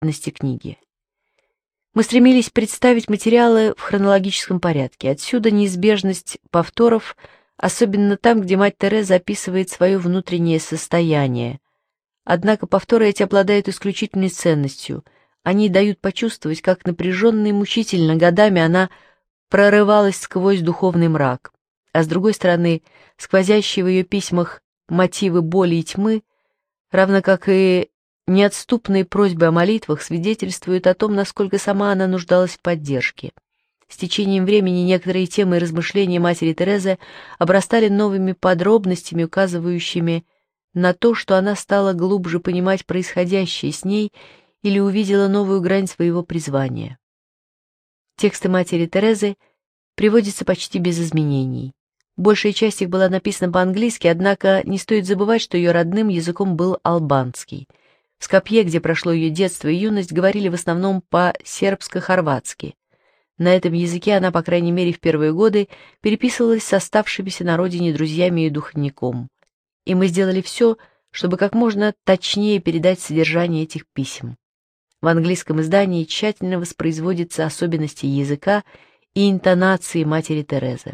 продолжительности книги. Мы стремились представить материалы в хронологическом порядке. Отсюда неизбежность повторов, особенно там, где мать Тереза описывает свое внутреннее состояние. Однако повторы эти обладают исключительной ценностью. Они дают почувствовать, как напряженно и мучительно годами она прорывалась сквозь духовный мрак. А с другой стороны, сквозящие в ее письмах мотивы боли и тьмы, равно как и неотступные просьбы о молитвах, свидетельствуют о том, насколько сама она нуждалась в поддержке. С течением времени некоторые темы и размышления матери Терезы обрастали новыми подробностями, указывающими на то, что она стала глубже понимать происходящее с ней или увидела новую грань своего призвания. Тексты матери Терезы приводятся почти без изменений. Большая часть их была написана по-английски, однако не стоит забывать, что ее родным языком был албанский. В Скопье, где прошло ее детство и юность, говорили в основном по-сербско-хорватски. На этом языке она, по крайней мере в первые годы, переписывалась с оставшимися на родине друзьями и духовником. И мы сделали все, чтобы как можно точнее передать содержание этих писем. В английском издании тщательно воспроизводятся особенности языка и интонации матери Терезы.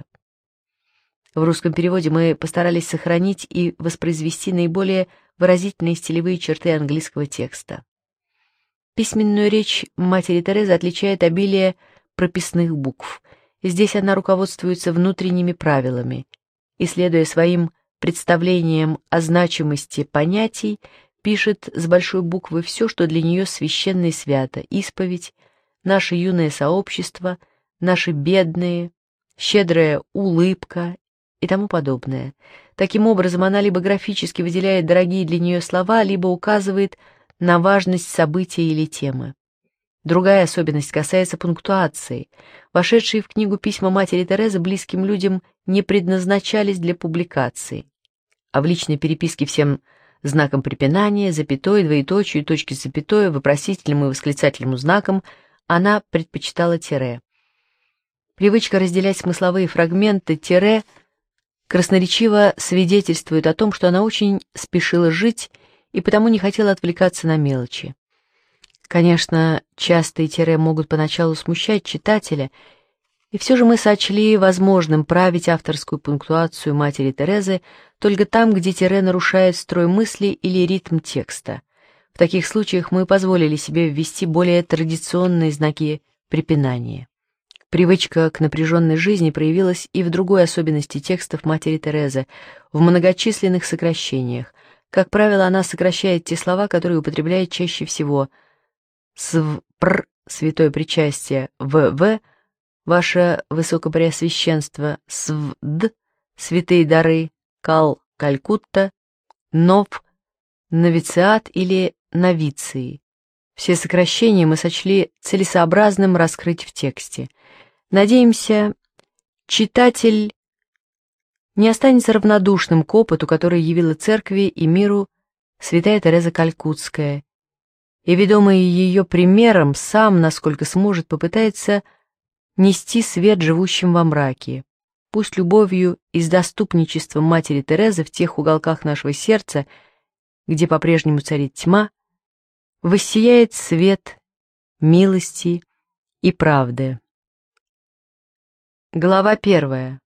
В русском переводе мы постарались сохранить и воспроизвести наиболее выразительные стилевые черты английского текста. Письменную речь матери Терезы отличает обилие прописных букв. Здесь она руководствуется внутренними правилами и, следуя своим представлениям о значимости понятий, пишет с большой буквы все, что для нее священно и свято: исповедь, наше юное сообщество, наши бедные, щедрая улыбка и тому подобное. Таким образом, она либо графически выделяет дорогие для нее слова, либо указывает на важность события или темы. Другая особенность касается пунктуации. Вошедшие в книгу письма матери Терезы близким людям не предназначались для публикации, а в личной переписке всем знаком препинания, запятой, двоеточию, точки с запятой, вопросительным и восклицательным знаком она предпочитала тире. Привычка разделять смысловые фрагменты тире красноречиво свидетельствует о том, что она очень спешила жить и потому не хотела отвлекаться на мелочи. Конечно, частые тире могут поначалу смущать читателя, и все же мы сочли возможным править авторскую пунктуацию матери Терезы только там, где тире нарушает строй мысли или ритм текста. В таких случаях мы позволили себе ввести более традиционные знаки препинания. Привычка к напряженной жизни проявилась и в другой особенности текстов матери Терезы, в многочисленных сокращениях. Как правило, она сокращает те слова, которые употребляет чаще всего: «свпр» — святое причастие, «вв» — ваше высокопреосвященство, «свд» — святые дары, «кал» — Калькутта, «нов» — новициат или новиции. Все сокращения мы сочли целесообразным раскрыть в тексте. Надеемся, читатель не останется равнодушным к опыту, который явила церкви и миру святая Тереза Калькутская, и, ведомый ее примером, сам, насколько сможет, попытается нести свет живущим во мраке. Пусть любовью и с доступничеством матери Терезы в тех уголках нашего сердца, где по-прежнему царит тьма, воссияет свет милости и правды. Глава 1.